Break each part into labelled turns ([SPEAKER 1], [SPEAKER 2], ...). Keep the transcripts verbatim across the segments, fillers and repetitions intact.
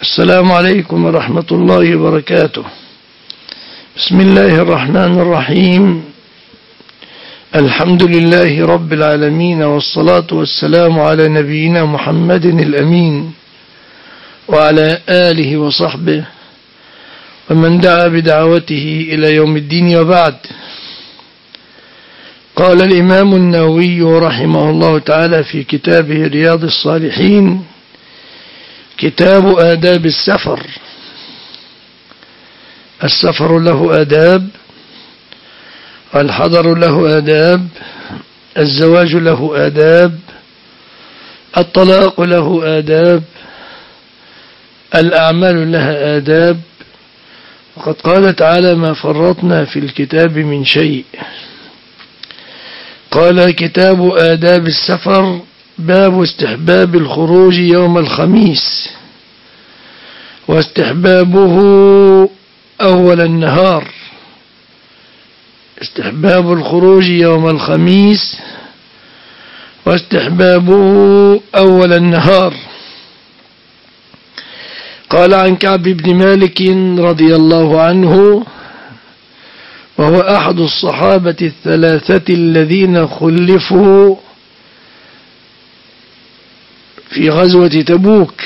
[SPEAKER 1] السلام عليكم ورحمة الله وبركاته. بسم الله الرحمن الرحيم. الحمد لله رب العالمين، والصلاة والسلام على نبينا محمد الأمين وعلى آله وصحبه ومن دعا بدعوته إلى يوم الدين، وبعد. قال الإمام النووي رحمه الله تعالى في كتابه رياض الصالحين: كتاب آداب السفر. السفر له آداب، الحضر له آداب، الزواج له آداب، الطلاق له آداب، الأعمال لها آداب. وقد قال تعالى: ما فرطنا في الكتاب من شيء. قال: كتاب آداب السفر، باب استحباب الخروج يوم الخميس، واستحبابه أول النهار. استحباب الخروج يوم الخميس واستحبابه أول النهار. قال: عن كعب بن مالك رضي الله عنه، وهو أحد الصحابة الثلاثة الذين خلفوا في غزوة تبوك،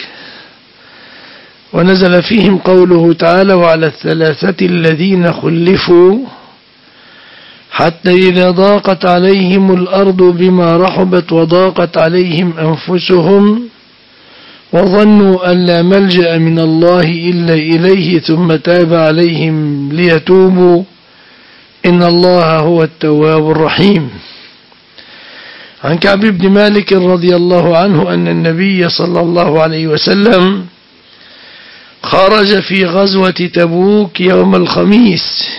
[SPEAKER 1] ونزل فيهم قوله تعالى: وعلى الثلاثة الذين خلفوا حتى إذا ضاقت عليهم الأرض بما رحبت وضاقت عليهم أنفسهم وظنوا أن لا ملجأ من الله إلا إليه ثم تاب عليهم ليتوبوا إن الله هو التواب الرحيم. عن كعب بن مالك رضي الله عنه أن النبي صلى الله عليه وسلم خرج في غزوة تبوك يوم الخميس،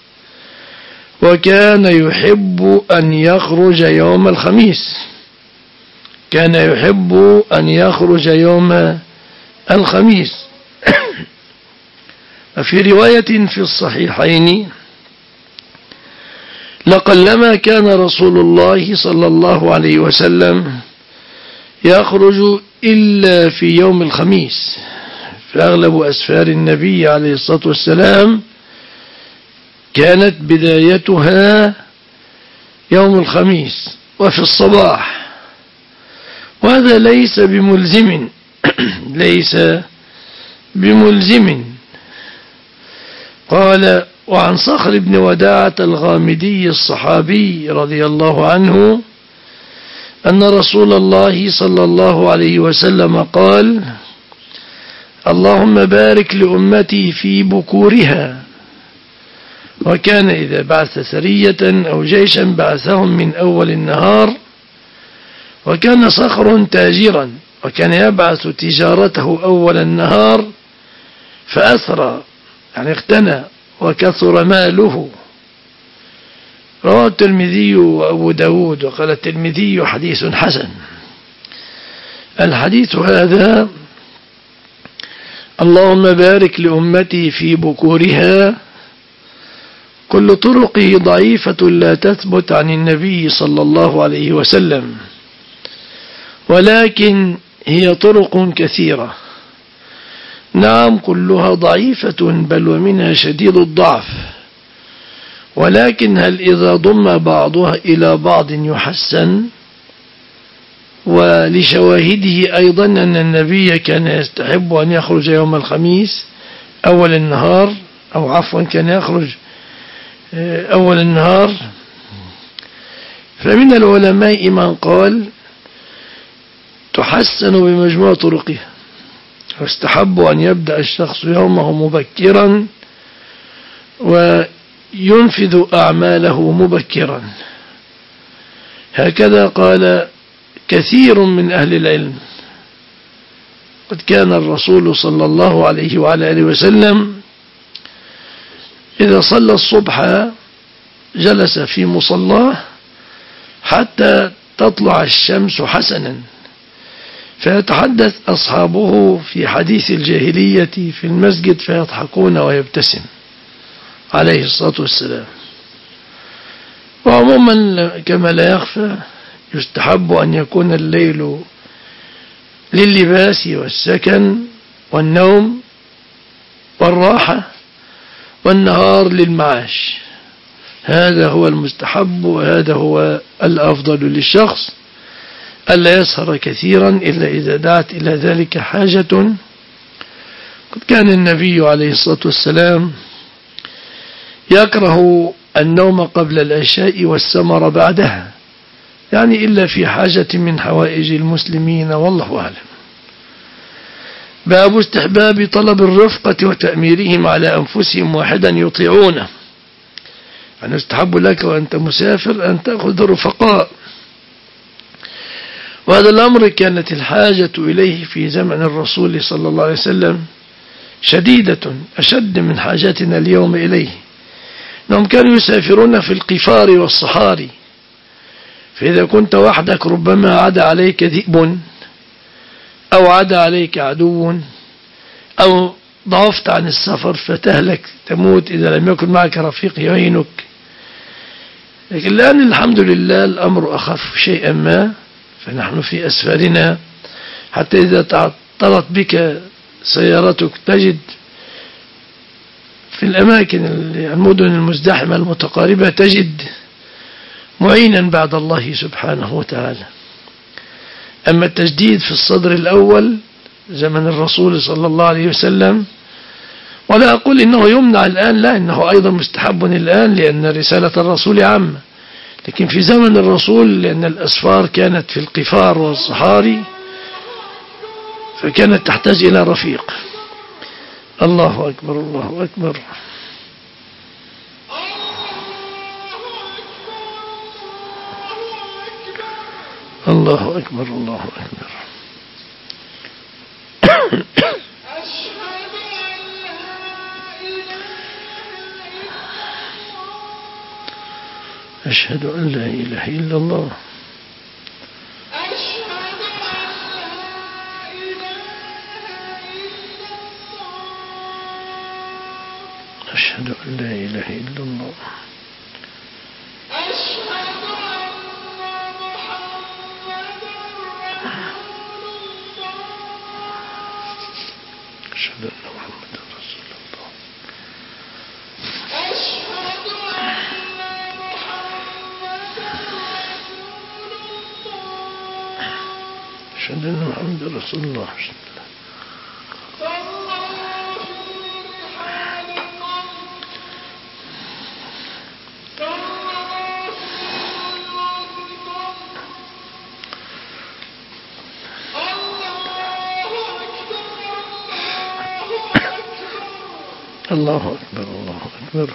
[SPEAKER 1] وكان يحب أن يخرج يوم الخميس كان يحب أن يخرج يوم الخميس وفي رواية في الصحيحين: لقلما كان رسول الله صلى الله عليه وسلم يخرج إلا في يوم الخميس، فأغلب أسفار النبي عليه الصلاة والسلام كانت بدايتها يوم الخميس وفي الصباح، وهذا ليس بملزم ليس بملزم. قال: وعن صخر بن وداعة الغامدي الصحابي رضي الله عنه أن رسول الله صلى الله عليه وسلم قال: اللهم بارك لأمتي في بكورها. وكان إذا بعث سرية أو جيشا بعثهم من أول النهار. وكان صخر تاجرا، وكان يبعث تجارته أول النهار فأسرى، يعني اغتنى وكثر ماله. رواه الترمذي وأبو داود، وقال الترمذي: حديث حسن. الحديث هذا: اللهم بارك لأمتي في بكورها، كل طرقه ضعيفة لا تثبت عن النبي صلى الله عليه وسلم، ولكن هي طرق كثيرة، نعم كلها ضعيفة بل ومنها شديد الضعف، ولكن هل إذا ضم بعضها إلى بعض يحسن؟ ولشواهده أيضا أن النبي كان يستحب أن يخرج يوم الخميس أول النهار، أو عفوا كان يخرج أول النهار. فمن العلماء من قال تحسن بمجموع طرقها، واستحب أن يبدأ الشخص يومه مبكرا وينفذ أعماله مبكرا. هكذا قال كثير من أهل العلم. قد كان الرسول صلى الله عليه وعلى آله وسلم إذا صلى الصبح جلس في مصلاه حتى تطلع الشمس حسنا، فيتحدث أصحابه في حديث الجاهلية في المسجد فيضحكون ويبتسم عليه الصلاة والسلام. وعموما كما لا يخفى يستحب أن يكون الليل لللباس والسكن والنوم والراحة، والنهار للمعاش. هذا هو المستحب، وهذا هو الأفضل للشخص، ألا يسهر كثيرا إلا إذا دعت إلى ذلك حاجة. قد كان النبي عليه الصلاة والسلام يكره النوم قبل العشاء والسمر بعدها، يعني إلا في حاجة من حوائج المسلمين، والله أعلم. باب استحباب طلب الرفقة وتأميرهم على أنفسهم واحدا يطيعونه، يعني يستحب لك وأنت مسافر أن تأخذ رفقاء، وهذا الأمر كانت الحاجة إليه في زمن الرسول صلى الله عليه وسلم شديدة، أشد من حاجتنا اليوم إليه. أنهم كانوا يسافرون في القفار والصحاري، فإذا كنت وحدك ربما عدا عليك ذئب أو عدا عليك عدو أو ضعفت عن السفر فتهلك تموت إذا لم يكن معك رفيق يعينك. لكن الآن الحمد لله الأمر أخف شيئا ما، فنحن في أسفارنا حتى إذا تعطلت بك سيارتك تجد في الأماكن المدن المزدحمة المتقاربة تجد معينا بعد الله سبحانه وتعالى. أما التجديد في الصدر الأول زمن الرسول صلى الله عليه وسلم، ولا أقول إنه يمنع الآن، لا، إنه أيضا مستحب الآن لأن رسالة الرسول عامة، لكن في زمن الرسول لأن الأسفار كانت في القفار والصحاري فكانت تحتاج إلى رفيق. الله أكبر الله أكبر. الله أكبر الله أكبر. أشهد أن لا إله إلا الله. أشهد أن لا إله إلا الله. أشهد أن محمدا رسول الله. أشهد أن محمدا رسول الله. الله أكبر الله أكبر.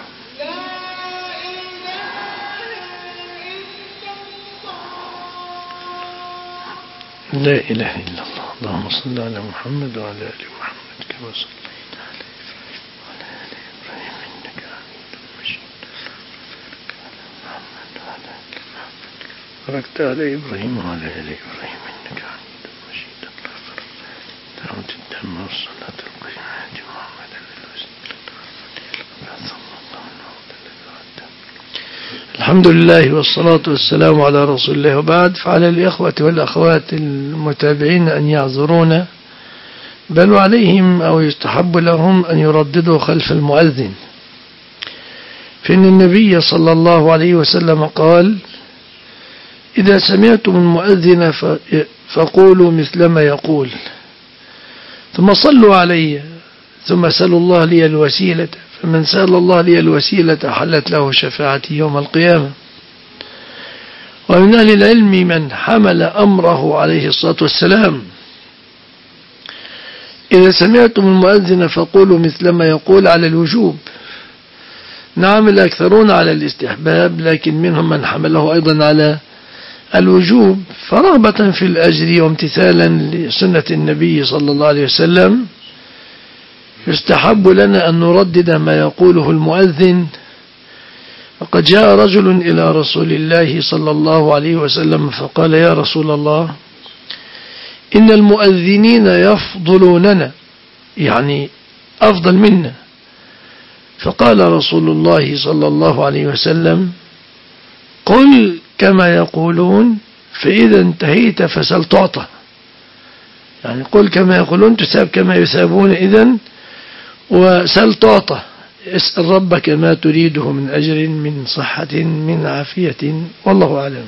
[SPEAKER 1] لا إله إلا الله. اللهم صل على محمد وعلى آل محمد كما صليت على إبراهيم وعلى آل إبراهيم إنك حميد مجيد. محمد وعلى آل محمد باركت على إبراهيم وعلى آل إبراهيم إنك حميد مجيد. دعوة التامة والصلاة القيمة محمد الحمد لله والصلاة والسلام على رسول الله، وبعد. فعلى الإخوة والأخوات المتابعين أن يعذرونا، بل عليهم أو يستحب لهم أن يرددوا خلف المؤذن، فإن النبي صلى الله عليه وسلم قال: إذا سمعتم المؤذن فقولوا مثل ما يقول، ثم صلوا علي، ثم سلوا الله لي الوسيلة، فمن سأل الله لي الوسيلة حلت له شفاعتي يوم القيامة. ومن أهل العلم من حمل أمره عليه الصلاة والسلام: إذا سمعتم المؤذن فقولوا مثل ما يقول، على الوجوب. نعم الأكثرون على الاستحباب، لكن منهم من حمله أيضا على الوجوب، فرغبة في الأجر وامتثالا لسنة النبي صلى الله عليه وسلم يستحب لنا أن نردد ما يقوله المؤذن. وقد جاء رجل إلى رسول الله صلى الله عليه وسلم فقال: يا رسول الله، إن المؤذنين يفضلوننا، يعني أفضل منا. فقال رسول الله صلى الله عليه وسلم: قل كما يقولون، فإذا انتهيت فسل تعطى. يعني قل كما يقولون تساب كما يسابون إذن، وسل تعطى، اسأل ربك ما تريده من أجر، من صحة، من عافية، والله أعلم.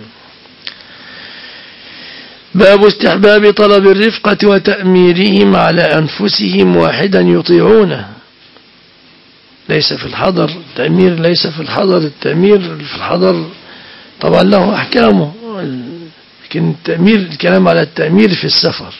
[SPEAKER 1] باب استحباب طلب الرفقة وتأميرهم على أنفسهم واحدا يطيعونه. ليس في الحضر التأمير، ليس في الحضر التأمير في الحضر طبعا له أحكامه، لكن التأمير، الكلام على التأمير في السفر.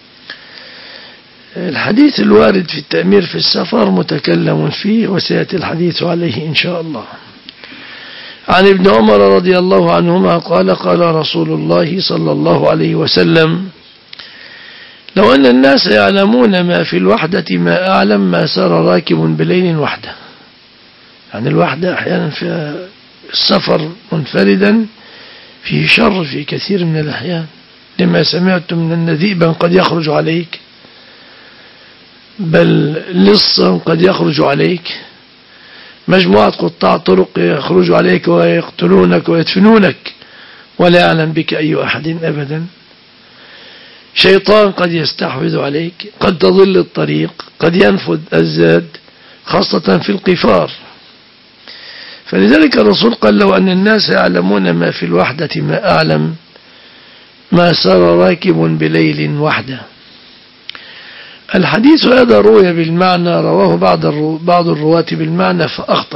[SPEAKER 1] الحديث الوارد في التأمير في السفر متكلم فيه، وسيأتي الحديث عليه إن شاء الله. عن ابن عمر رضي الله عنهما قال قال رسول الله صلى الله عليه وسلم: لو أن الناس يعلمون ما في الوحدة ما أعلم ما سار راكب بليل وحده. يعني الوحدة أحيانا في السفر منفردا فيه شر في كثير من الأحيان، لما سمعت من أن ذئبا قد يخرج عليك، بل لصا قد يخرج عليك، مجموعة قطاع طرق يخرج عليك ويقتلونك ويدفنونك ولا يعلم بك أي أحد أبدا، شيطان قد يستحوذ عليك، قد تضل الطريق، قد ينفذ الزاد، خاصة في القفار. فلذلك الرسول قال: لو أن الناس يعلمون ما في الوحدة ما أعلم ما سار راكب بليل وحده. الحديث هذا روي بالمعنى، رواه بعض بعض الرواة بالمعنى فأخطأ،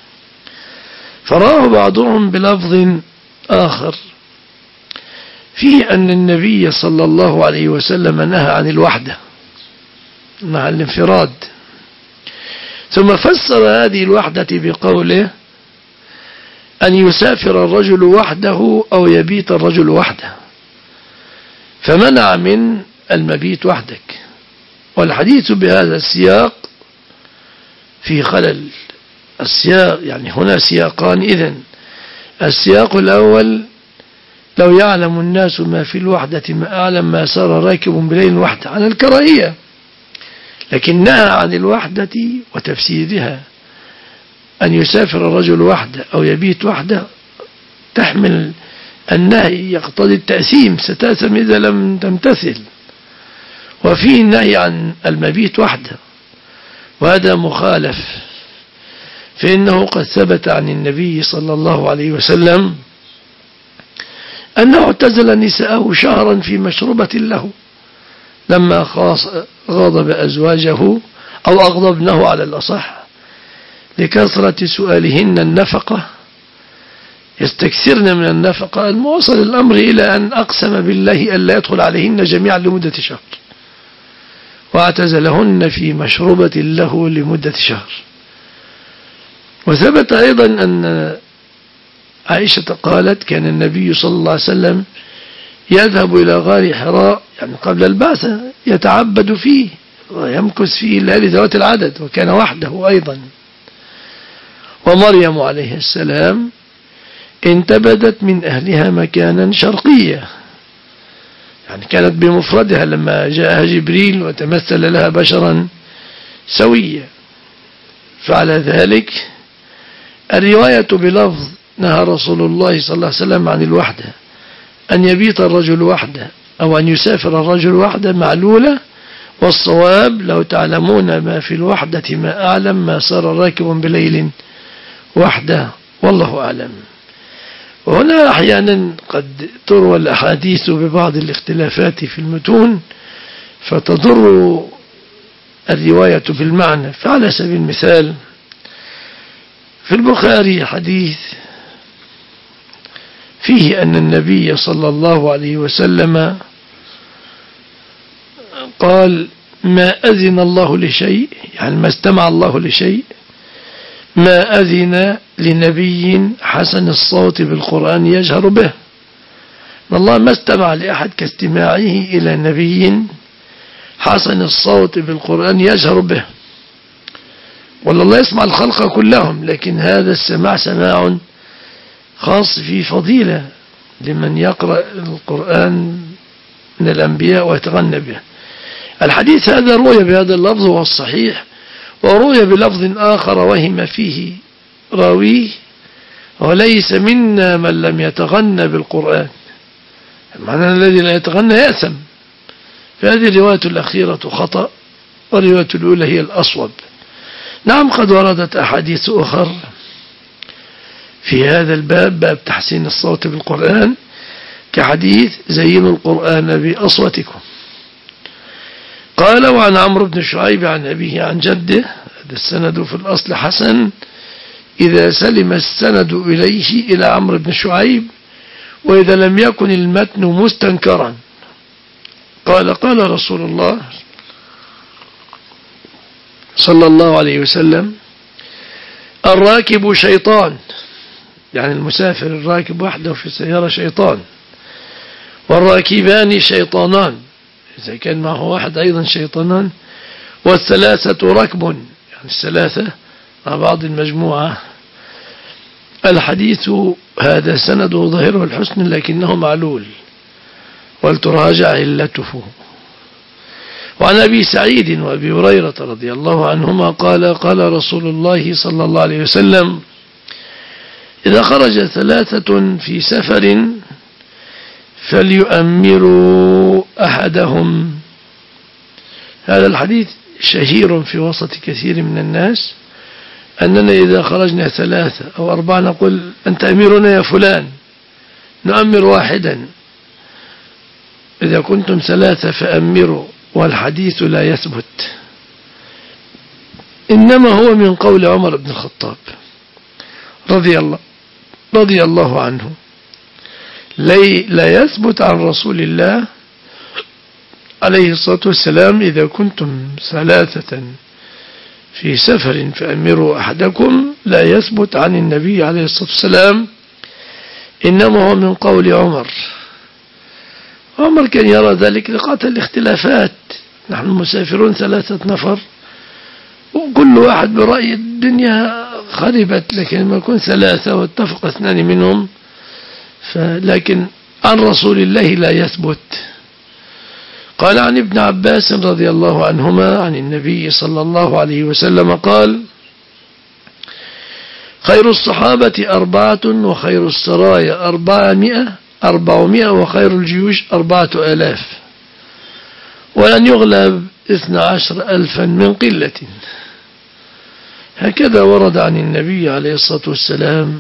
[SPEAKER 1] فراه بعضهم بلفظ آخر فيه أن النبي صلى الله عليه وسلم نهى عن الوحدة، نهى عن الانفراد، ثم فسر هذه الوحدة بقوله: أن يسافر الرجل وحده أو يبيت الرجل وحده، فمنع من المبيت وحدك. والحديث بهذا السياق في خلل. السياق يعني هنا سياقان إذن. السياق الأول: لو يعلم الناس ما في الوحدة ما أعلم ما سار راكب بليل وحده، على الكراهية، لكن نهى عن الوحدة وتفسيرها أن يسافر الرجل وحده أو يبيت وحده، تحمل النهي يقتضي التأثيم، ستأثم إذا لم تمتثل. وفيه النهي عن المبيت وحده، وهذا مخالف، فإنه قد ثبت عن النبي صلى الله عليه وسلم أنه اعتزل نساءه شهرا في مشروبة له، لما غاضب أزواجه أو أغضبنه على الأصح لكثرة سؤالهن النفقة، يستكثرن من النفقة، الموصل الأمر إلى أن أقسم بالله ألا يدخل عليهن جميعا لمدة شهر، واعتزلهن في مشروبة له لمدة شهر. وثبت أيضا أن عائشة قالت: كان النبي صلى الله عليه وسلم يذهب إلى غار حراء، يعني قبل البعثة، يتعبد فيه ويمكث فيه الليالي ذوات العدد، وكان وحده أيضا. ومريم عليه السلام انتبذت من أهلها مكانا شرقيا، يعني كانت بمفردها لما جاءها جبريل وتمثل لها بشرا سويا. فعلى ذلك الرواية بلفظ نهى رسول الله صلى الله عليه وسلم عن الوحدة، أن يبيت الرجل وحده أو أن يسافر الرجل وحده معلولة، والصواب: لو تعلمون ما في الوحدة ما أعلم ما سار راكب بليل وحده، والله أعلم. وهنا أحيانا قد تروى الأحاديث ببعض الاختلافات في المتون فتضر الرواية بالمعنى. فعلى سبيل المثال في البخاري حديث فيه أن النبي صلى الله عليه وسلم قال: ما أذن الله لشيء، يعني ما استمع الله لشيء، ما أذن لنبي حسن الصوت بالقرآن يجهر به. الله ما استمع لأحد كاستماعه إلى نبي حسن الصوت بالقرآن يجهر به. والله يسمع الخلق كلهم، لكن هذا السماع سماع خاص في فضيلة لمن يقرأ القرآن من الأنبياء ويتغنى به. الحديث هذا روي بهذا اللفظ وهو الصحيح، وروي بلفظ آخر وهم فيه راويه: وليس منا من لم يتغنى بالقرآن. معنى الذي لا يتغنى يأثم، فهذه الرواية الأخيرة خطأ، والرواية الأولى هي الأصوب. نعم قد وردت أحاديث أخر في هذا الباب، باب تحسين الصوت بالقرآن، كحديث زينوا القرآن بأصواتكم. قال وعن عمرو بن شعيب عن أبيه عن جده، هذا السند في الأصل حسن إذا سلم السند إليه إلى عمرو بن شعيب، وإذا لم يكن المتن مستنكرا. قال قال رسول الله صلى الله عليه وسلم الراكب شيطان، يعني المسافر الراكب وحده في سيارة شيطان، والراكبان شيطانان إذا كان معه واحد أيضا شيطانان، والثلاثة ركب، يعني الثلاثة مع بعض المجموعة. الحديث هذا سنده ظاهره الحسن لكنه معلول ولتراجع علته. وعن أبي سعيد وأبي هريرة رضي الله عنهما قال قال رسول الله صلى الله عليه وسلم إذا خرج ثلاثة في سفر فليؤمروا أحدهم. هذا الحديث شهير في وسط كثير من الناس، أننا إذا خرجنا ثلاثة أو أربعة نقول أنت أميرنا يا فلان، نؤمر واحدا. إذا كنتم ثلاثة فأمروا، والحديث لا يثبت، إنما هو من قول عمر بن الخطاب رضي الله رضي الله عنه، لا يثبت عن رسول الله عليه الصلاة والسلام إذا كنتم ثلاثة في سفر فأمروا أحدكم، لا يثبت عن النبي عليه الصلاة والسلام، إنما هو من قول عمر. عمر كان يرى ذلك لقاطع الاختلافات، نحن مسافرون ثلاثة نفر وكل واحد برأي الدنيا خربت، لكن لما يكون ثلاثة واتفق اثنان منهم، لكن عن رسول الله لا يثبت. قال عن ابن عباس رضي الله عنهما عن النبي صلى الله عليه وسلم قال خير الصحابة أربعة وخير السرايا أربعمائة أربعمائة وخير الجيوش أربعة آلاف، ولن يغلب اثنى عشر ألفا من قلة. هكذا ورد عن النبي عليه الصلاة والسلام.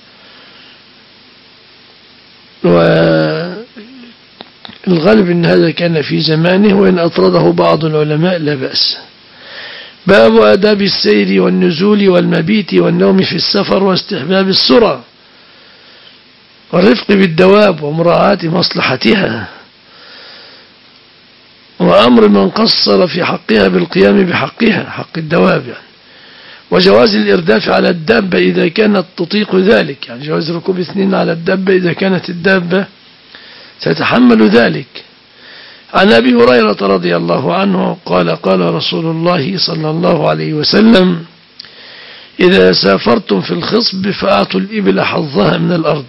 [SPEAKER 1] والغالب أن هذا كان في زمانه، وإن أطرده بعض العلماء لا بأس. باب آداب السير والنزول والمبيت والنوم في السفر واستحباب السرى والرفق بالدواب ومراعاة مصلحتها، وأمر من قصر في حقها بالقيام بحقها، حق الدواب يعني، وجواز الإرداف على الدابة إذا كانت تطيق ذلك، يعني جواز ركوب اثنين على الدابة إذا كانت الدابة تتحمل ذلك. عن أبي هريرة رضي الله عنه قال قال رسول الله صلى الله عليه وسلم إذا سافرتم في الخصب فأعطوا الإبل حظها من الأرض.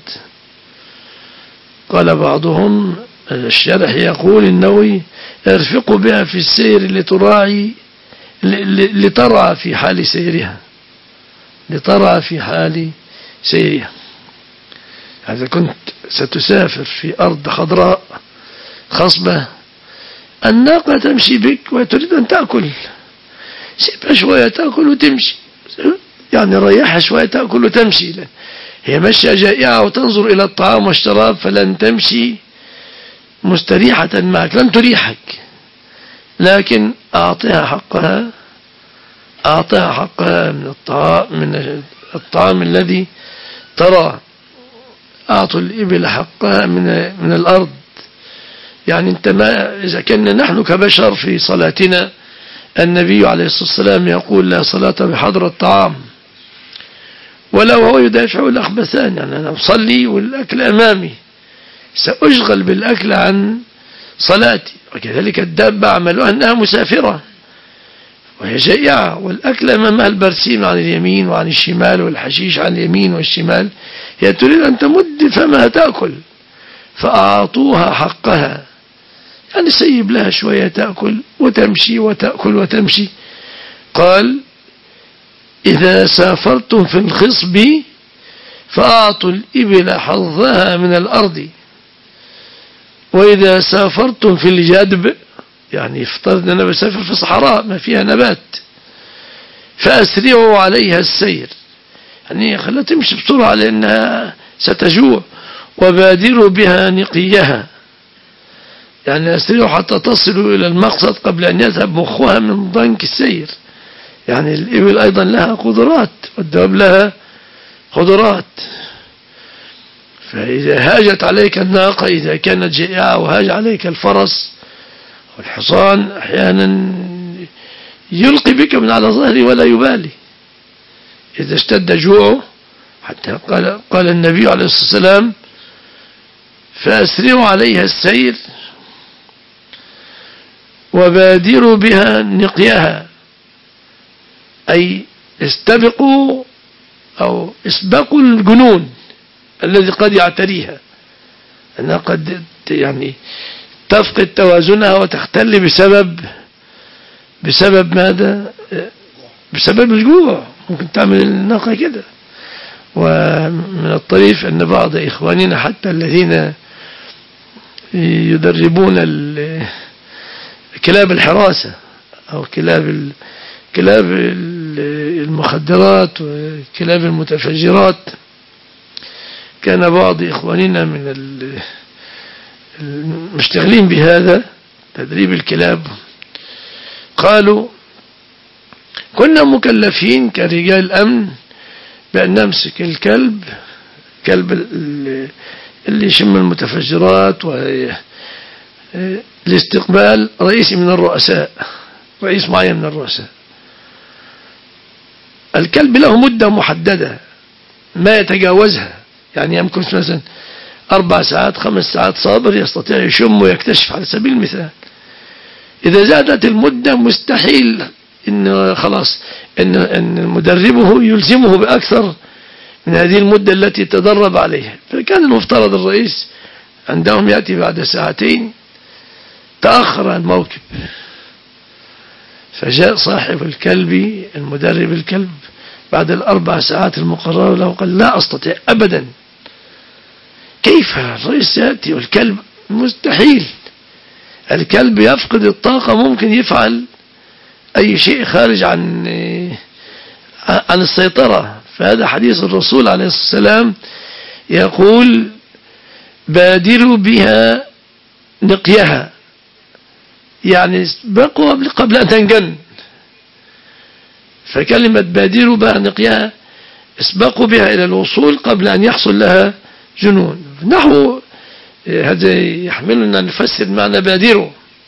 [SPEAKER 1] قال بعضهم الشرح يقول النووي ارفقوا بها في السير لتراعي لترعى في حال سيرها، لترعى في حال سيرها. إذا كنت ستسافر في أرض خضراء خصبة، الناقة تمشي بك وتريد أن تأكل، سيبها شوية تأكل وتمشي، يعني ريحها شوية تأكل وتمشي. هي مشية جائعة وتنظر إلى الطعام والشراب، فلن تمشي مستريحة معك، لن تريحك، لكن أعطيها حقها، أعطيها حقها من الطعام, من الطعام الذي ترى. أعطوا الإبل حقها من من الأرض، يعني انت ما إذا كنا نحن كبشر في صلاتنا، النبي عليه الصلاة والسلام يقول لا صلاة بحضر الطعام، ولو هو يدافع الأخبثان، يعني أنا أصلي والأكل أمامي سأشغل بالأكل عن صلاتي. وكذلك الدابة عملها أنها مسافرة وهي جائعة، والأكل أمامها البرسيم عن اليمين وعن الشمال والحشيش عن اليمين والشمال، هي تريد أن تمد فمها تأكل، فأعطوها حقها، يعني سيب لها شوية تأكل وتمشي وتأكل وتمشي. قال إذا سافرتم في الخصب فأعطوا الإبل حظها من الأرض، وإذا سافرتم في الجدب يعني افترض أن أنا بسافر في صحراء ما فيها نبات، فأسرعوا عليها السير، يعني خلها تمشي بسرعة لأنها ستجوع. وبادروا بها نقيها، يعني أسرعوا حتى تصلوا إلى المقصد قبل أن يذهب مخها من ضنك السير. يعني الإبل أيضا لها قدرات والدواب لها قدرات، فإذا هاجت عليك الناقة إذا كانت جائعة وهاج عليك الفرس والحصان أحيانا يلقي بك من على ظهري ولا يبالي إذا اشتد جوعه. حتى قال, قال النبي عليه الصلاة والسلام فأسرعوا عليها السير وبادروا بها نقيها، أي استبقوا أو اسبقوا الجنون الذي قد يعتريها، أنها قد يعني تفقد توازنها وتختل بسبب بسبب ماذا؟ بسبب الجوع. ممكن تعمل الناقة كده. ومن الطريف أن بعض إخواننا حتى الذين يدربون كلاب الحراسة أو كلاب كلاب المخدرات وكلاب المتفجرات، كان بعض إخواننا من المشتغلين بهذا تدريب الكلاب قالوا كنا مكلفين كرجال أمن بأن نمسك الكلب كلب اللي يشم المتفجرات والاستقبال رئيس من الرؤساء رئيس معين من الرؤساء. الكلب له مدة محددة ما يتجاوزها، يعني يمكن مثلا أربع ساعات خمس ساعات صابر يستطيع يشم ويكتشف على سبيل المثال. إذا زادت المدة مستحيل إن خلاص إن, إن مدربه يلزمه بأكثر من هذه المدة التي تدرب عليها. فكان المفترض الرئيس عندهم يأتي بعد ساعتين، تأخر عن الموكب، فجاء صاحب الكلب المدرب الكلب بعد الأربع ساعات المقررة له قال لا أستطيع أبدا. كيف الرئيس يأتي والكلب؟ مستحيل. الكلب يفقد الطاقة، ممكن يفعل أي شيء خارج عن عن السيطرة. فهذا حديث الرسول عليه الصلاة والسلام يقول بادروا بها نقيها، يعني بقوا قبل أن تنجن. فكلمة بادروا بها نقيها اسبقوا بها إلى الوصول قبل أن يحصل لها جنون. نحو هذا يحملنا نفسر معنى بادروا.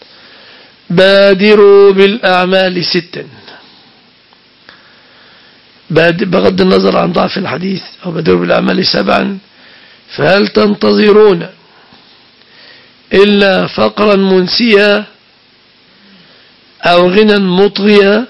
[SPEAKER 1] بادروا بالأعمال ستا، بغض النظر عن ضعف الحديث، أو بادروا بالأعمال سبعا، فهل تنتظرون إلا فقرا منسيا أو غنى مطغيا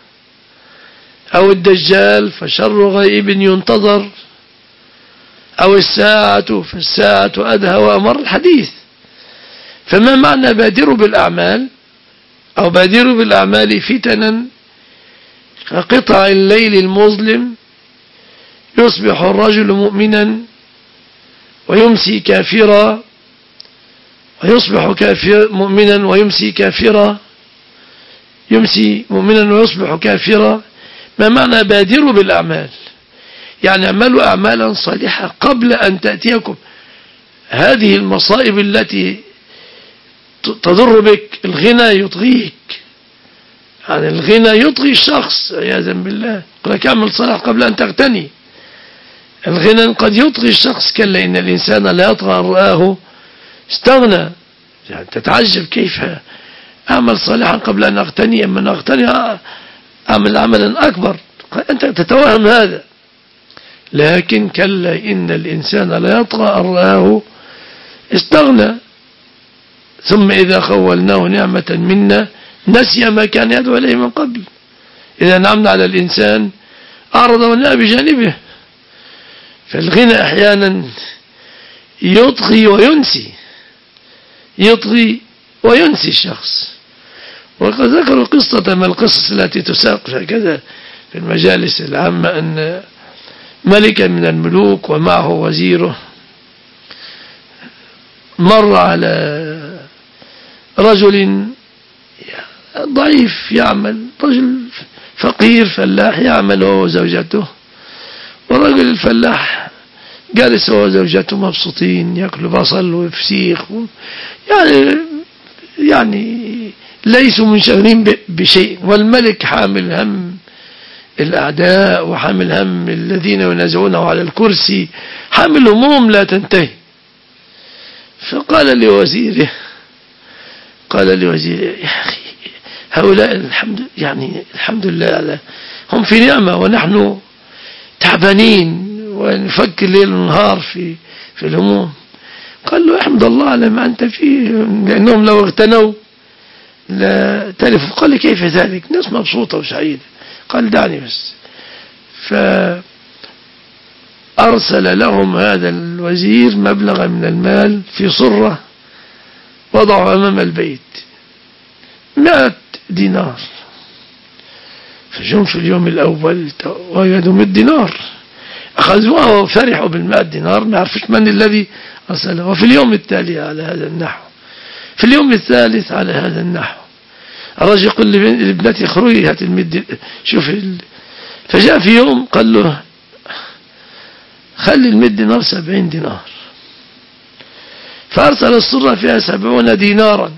[SPEAKER 1] أو الدجال فشر غيب ينتظر أو الساعة فالساعة أدهى وأمر الحديث. فما معنى بادروا بالأعمال أو بادروا بالأعمال فتنا كقطع الليل المظلم يصبح الرجل مؤمنا ويمسي كافرا ويصبح كافر مؤمنا ويمسي كافرا يمسي مؤمنا ويصبح كافرا. ما معنى بادروا بالأعمال؟ يعني اعملوا أعمالا صالحة قبل أن تأتيكم هذه المصائب التي تضر بك. الغنى يطغيك، يعني الغنى يطغي الشخص عياذا بالله. قل لك اعمل صالح قبل أن تغتني. الغنى قد يطغي الشخص، كلا إن الإنسان لا يطغى أن رآه استغنى. يعني تتعجب كيف أعمل صالحا قبل أن أغتني، أما أن أغتني أعمل عملا أكبر. أنت تتوهم هذا، لكن كلا إن الإنسان لا يطغى أن رآه استغنى. ثم إذا خولناه نعمة منا نسي ما كان يدعو إليه من قبل. إذا نعمنا على الإنسان أعرض ونأى بجانبه. فالغنى أحيانا يطغي وينسي يطغي وينسي الشخص. وقد ذكروا قصة من القصص التي تساق هكذا في المجالس العامة، أن ملكا من الملوك ومعه وزيره مر على رجل ضعيف يعمل، رجل فقير فلاح يعمل هو وزوجته، والرجل الفلاح جالس هو وزوجته مبسوطين يأكلوا بصل وفسيخ يعني يعني ليسوا منشغلين بشيء. والملك حامل هم الأعداء وحامل هم الذين ينازعونه على الكرسي، حامل هموم لا تنتهي. فقال لوزيره قال لوزيره يا أخي هؤلاء الحمد يعني الحمد لله هم في نعمة ونحن تعبانين ونفكر ليل ونهار في في الهموم. قال له احمد الله على ما أنت فيه، لأنهم لو اغتنوا لا تلفوا. قال كيف ذلك؟ ناس مبسوطة وسعيدة. قال دعني بس. فأرسل لهم هذا الوزير مبلغا من المال في صرة وضعوا أمام البيت مئة دينار. فجم في اليوم الأول وجدوا مئة دينار، أخذوها وفرحوا بالمئة دينار، ما عرفش من الذي أرسله. وفي اليوم التالي على هذا النحو، في اليوم الثالث على هذا النحو. الرجل يقول لابنتي اخرجي هات المئة شوف ال... فجاء في يوم قال له خلي المئة دينار سبعين دينار، فأرسل الصرة فيها سبعون دينارا.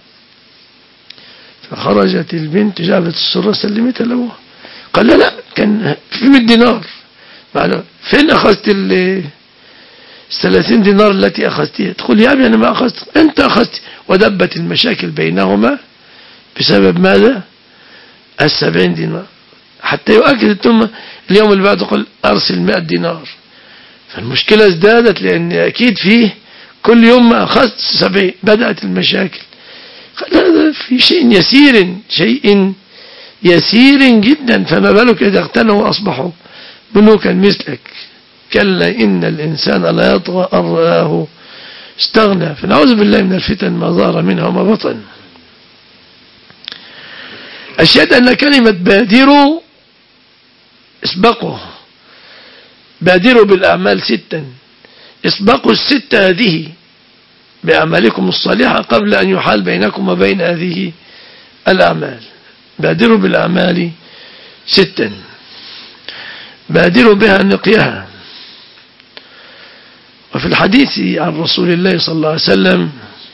[SPEAKER 1] فخرجت البنت جابت الصرة سلمتها له. قال لا لا كان في مئة دينار. معلوم فين أخذت الثلاثين دينار التي أخذتها؟ تقول يا أبي أنا ما أخذت، أنت أخذت. ودبت المشاكل بينهما بسبب ماذا؟ السبعين دينار. حتى يؤكد ثم اليوم اللي بعده قل أرسل مئة دينار. فالمشكلة ازدادت لأن أكيد فيه كل يوم ما أخذت سبعين. بدأت المشاكل. قال هذا في شيء يسير شيء يسير جدا، فما بالك إذا اغتنوا وأصبحوا ملوكا مثلك. كلا إن الإنسان لا يطغى أن رآه استغنى. فنعوذ بالله من الفتن ما ظهر منها وما بطن. أشهد أن كلمة بادروا اسبقوا بادروا بالأعمال ستا، اسبقوا الستة هذه بأعمالكم الصالحة قبل أن يحال بينكم وبين هذه الأعمال. بادروا بالأعمال ستا بادروا بها نقيها. وفي الحديث عن رسول الله صلى الله عليه وسلم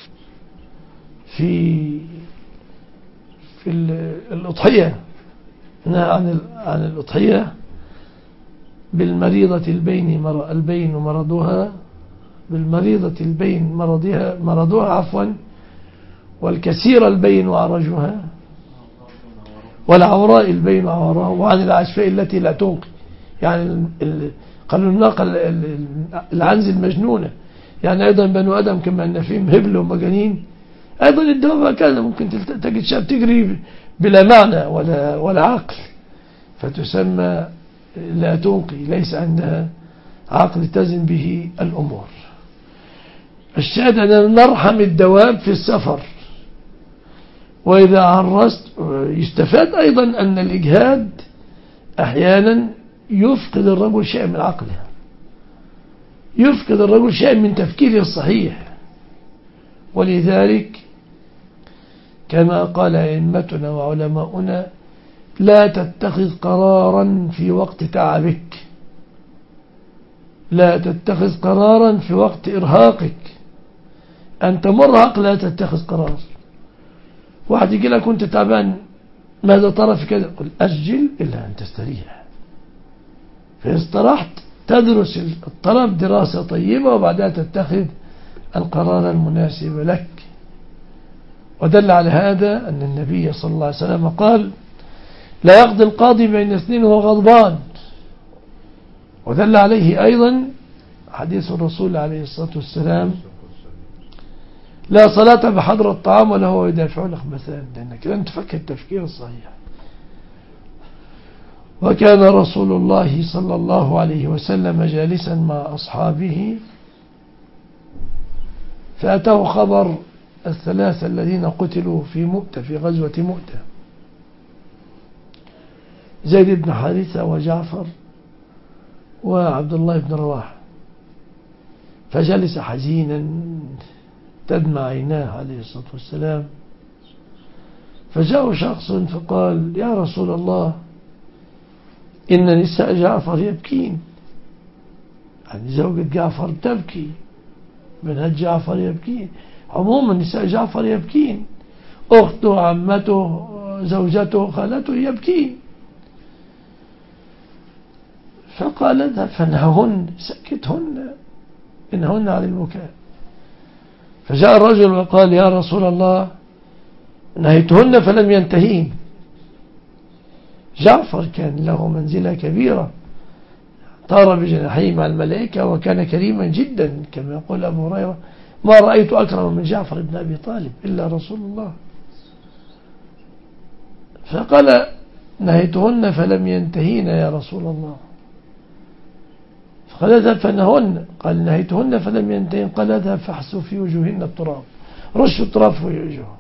[SPEAKER 1] في في الأضحية نهى عن عن الأضحية بالمريضة البين البين مرضها بالمريضة البين مرضها مرضها عفوا والكثير البين عرجها والعوراء البين عورها وعن العشفاء التي لا تنقي. يعني قالوا الناقة العنز المجنونة. يعني أيضا بنو آدم كما أن فيهم هبل ومجانين، أيضا الدواب هكذا ممكن تجد شاب تجري بلا معنى ولا ولا عقل، فتسمى لا تنقي، ليس عندها عقل تزن به الأمور. الشاهد أن نرحم الدواب في السفر. وإذا عرست يستفاد أيضا أن الإجهاد أحيانا يفقد الرجل شيء من عقله، يفقد الرجل شيء من تفكيره الصحيح. ولذلك كما قال أئمتنا وعلماؤنا لا تتخذ قرارا في وقت تعبك، لا تتخذ قرارا في وقت إرهاقك. أنت مرهق لا تتخذ قرار. واحد يقول لك كنت تعبان ماذا ترى في كذا؟ قل أجل إلا أن تستريح. فإن استرحت تدرس الطلب دراسة طيبة وبعدها تتخذ القرار المناسب لك. ودل على هذا أن النبي صلى الله عليه وسلم قال لا يقضي القاضي بين اثنين وهو غضبان. ودل عليه أيضا حديث الرسول عليه الصلاة والسلام لا صلاة بحضر الطعام ولا هو يدافع الأخبثان، لأنك لن تفكر التفكير الصحيح. وكان رسول الله صلى الله عليه وسلم جالسا مع أصحابه فأتاه خبر الثلاثة الذين قتلوا في مؤتة في غزوة مؤتة، زيد بن حارثة وجعفر وعبد الله بن رواحة. فجلس حزينا تدمع عيناه عليه الصلاة والسلام. فجاء شخص فقال يا رسول الله إن نساء جعفر يبكين، يعني زوجة جعفر تبكي، بنات جعفر يبكين، عموما نساء جعفر يبكين، أخته عمته زوجته خالته يبكين. فقال اذهب فانههن، سكتهن، انههن عن البكاء. فجاء الرجل وقال يا رسول الله نهيتهن فلم ينتهين. جعفر كان له منزلة كبيرة، طار بجناحيه مع الملائكة وكان كريما جدا كما يقول أبو هريرة ما رأيت أكرم من جعفر بن أبي طالب إلا رسول الله. فقال نهيتهن فلم ينتهين يا رسول الله. فقال اذهب فانههن، قال نهيتهن فلم ينتهين، قال اذهب فاحسوا في وجوههن التراب، رشوا التراب في وجوههم.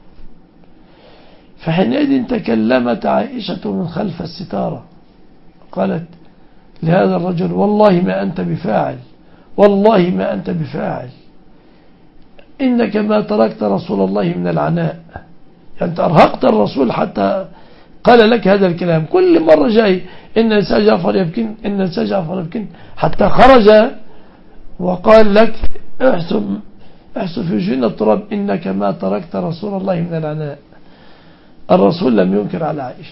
[SPEAKER 1] فحينئذ تكلمت عائشة من خلف الستارة قالت لهذا الرجل والله ما أنت بفاعل، والله ما أنت بفاعل، إنك ما تركت رسول الله من العناء، يعني أنت أرهقت الرسول حتى قال لك هذا الكلام. كل مرة جاي إن نساء جعفر يبكين، إن نساء جعفر يبكين، حتى خرج وقال لك احسب احسب في وجوهنا التراب إنك ما تركت رسول الله من العناء. الرسول لم ينكر على عائشة.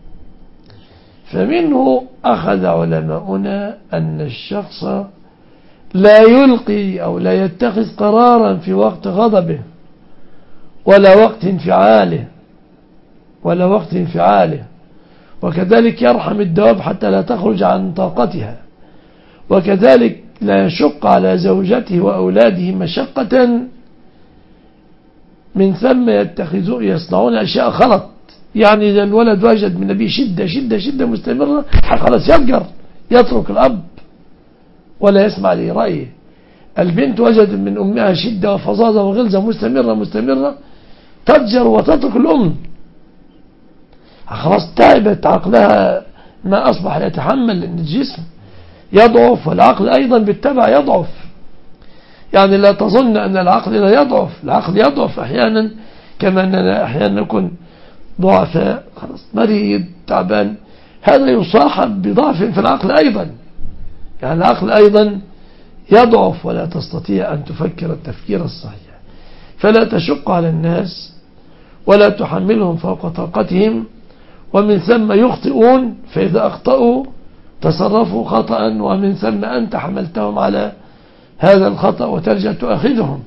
[SPEAKER 1] فمنه أخذ علماؤنا أن الشخص لا يلقي أو لا يتخذ قرارا في وقت غضبه ولا وقت انفعاله ولا وقت انفعاله، وكذلك يرحم الدواب حتى لا تخرج عن طاقتها، وكذلك لا يشق على زوجته وأولاده مشقة من ثم يتخذون يصنعون أشياء غلط. يعني إذا الولد وجد من أبيه شدة شدة شدة مستمرة خلاص يفجر، يترك الأب ولا يسمع لرأيه. البنت وجد من أمها شدة وفظاظة وغلظة مستمرة مستمرة تفجر وتترك الأم، خلاص تعبت عقلها ما أصبح يتحمل، لأن الجسم يضعف والعقل أيضا بالتبع يضعف. يعني لا تظن أن العقل لا يضعف، العقل يضعف أحيانا كما أننا أحيانا نكون ضعفاء، خلاص مريض تعبان، هذا يصاحب بضعف في العقل أيضا، يعني العقل أيضا يضعف ولا تستطيع أن تفكر التفكير الصحيح. فلا تشق على الناس ولا تحملهم فوق طاقتهم، ومن ثم يخطئون، فإذا أخطأوا تصرفوا خطأ ومن ثم أنت حملتهم على هذا الخطأ وترجع تأخذهم.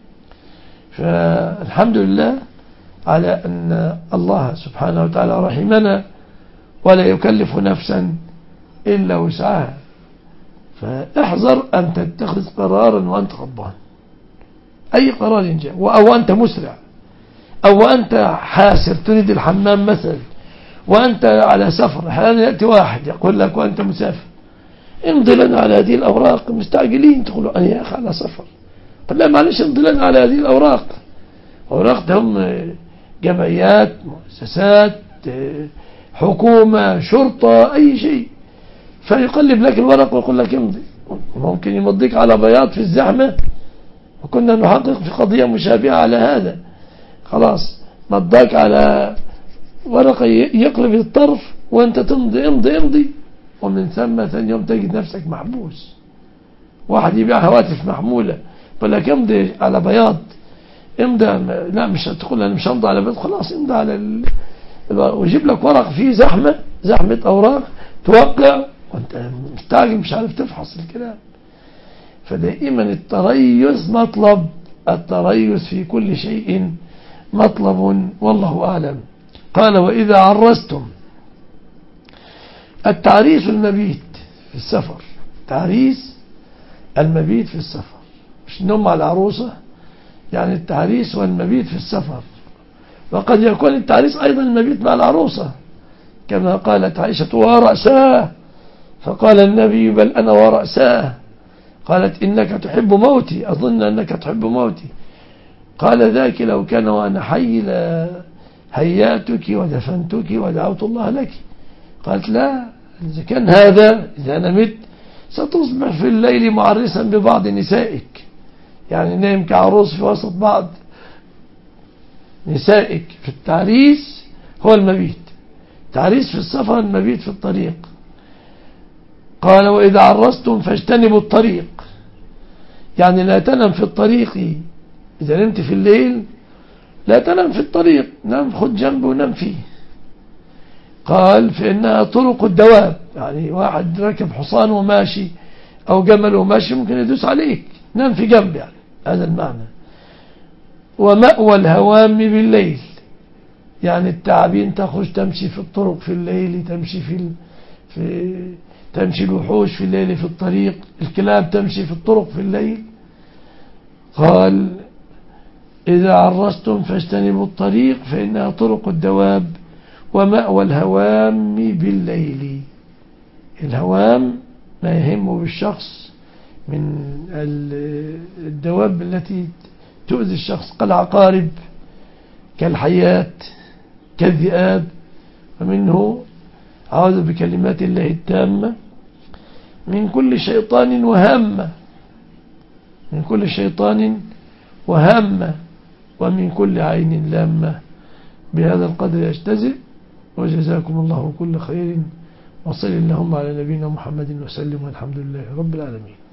[SPEAKER 1] فالحمد لله على أن الله سبحانه وتعالى رحمنا ولا يكلف نفسا إلا وسعها. فاحذر أن تتخذ قرارا وأنت غضبان، أي قرار جاء، أو أنت مسرع، أو أنت حاسر تريد الحمام مثلا وأنت على سفر. أحيانا يأتي واحد يقول لك وأنت مسافر امضي لنا على هذه الأوراق، مستعجلين، تقول أنا يا أخي على سفر، قل لا معلش امضي لنا على هذه الأوراق. أوراق هم جمعيات، مؤسسات، حكومة، شرطة، أي شيء. فيقلب لك الورق ويقول لك امضي، ممكن يمضيك على بياض في الزحمة، وكنا نحقق في قضية مشابهة على هذا، خلاص مضاك على ورقة يقلب الطرف وانت تمضي امضي امضي، ومن ثم ثاني يوم تجد نفسك محبوس. واحد يبيع هواتف محمولة يقول لك امضي على بياض، امضي، لا مش هتقول انا مش همضي على بياض، خلاص امضي على ال... ويجيب لك ورق فيه زحمة زحمة اوراق توقع وانت مستعجل مش عارف تفحص الكلام. فدائما التريث مطلب، التريث في كل شيء مطلب، والله أعلم. قال وإذا عرستم، التعريس المبيت في السفر، تعريس المبيت في السفر، مش النوم مع العروسة، يعني التعريس والمبيت في السفر. وقد يكون التعريس أيضا المبيت مع العروسة كما قالت عائشة ورأساه، فقال النبي بل أنا ورأساه، قالت إنك تحب موتي، أظن أنك تحب موتي، قال ذاك لو كان وأنا حي هيأتك ودفنتك ودعوت الله لك. قالت لا، إذا كان هذا إذا أنا مت ستصبح في الليل معرسا ببعض نسائك، يعني نايم كعروس في وسط بعض نسائك. في التعريس هو المبيت. تعريس في السفر المبيت في الطريق. قال وإذا عرستم فاجتنبوا الطريق، يعني لا تنم في الطريق. إذا نمت في الليل لا تنم في الطريق، نام خد جنب ونام فيه. قال فإنها طرق الدواب، يعني واحد راكب حصان وماشي أو جمل وماشي ممكن يدوس عليك، نام في جنب، يعني هذا المعنى. ومأوى الهوام بالليل، يعني التعابين تخرج تمشي في الطرق في الليل، تمشي في, ال... في تمشي الوحوش في الليل في الطريق، الكلاب تمشي في الطرق في الليل. قال إذا عرستم فاجتنبوا الطريق فإنها طرق الدواب ومأوى الهوام بالليل. الهوام ما يهم بالشخص من الدواب التي تؤذي الشخص كالعقارب كالحيات كالذئاب. ومنه أعوذ بكلمات الله التامة من كل شيطان وهامة، من كل شيطان وهامة ومن كل عين لامة. بهذا القدر يجتزئ، وجزاكم الله كل خير، وصل اللهم على نبينا محمد وسلم، والحمد لله رب العالمين.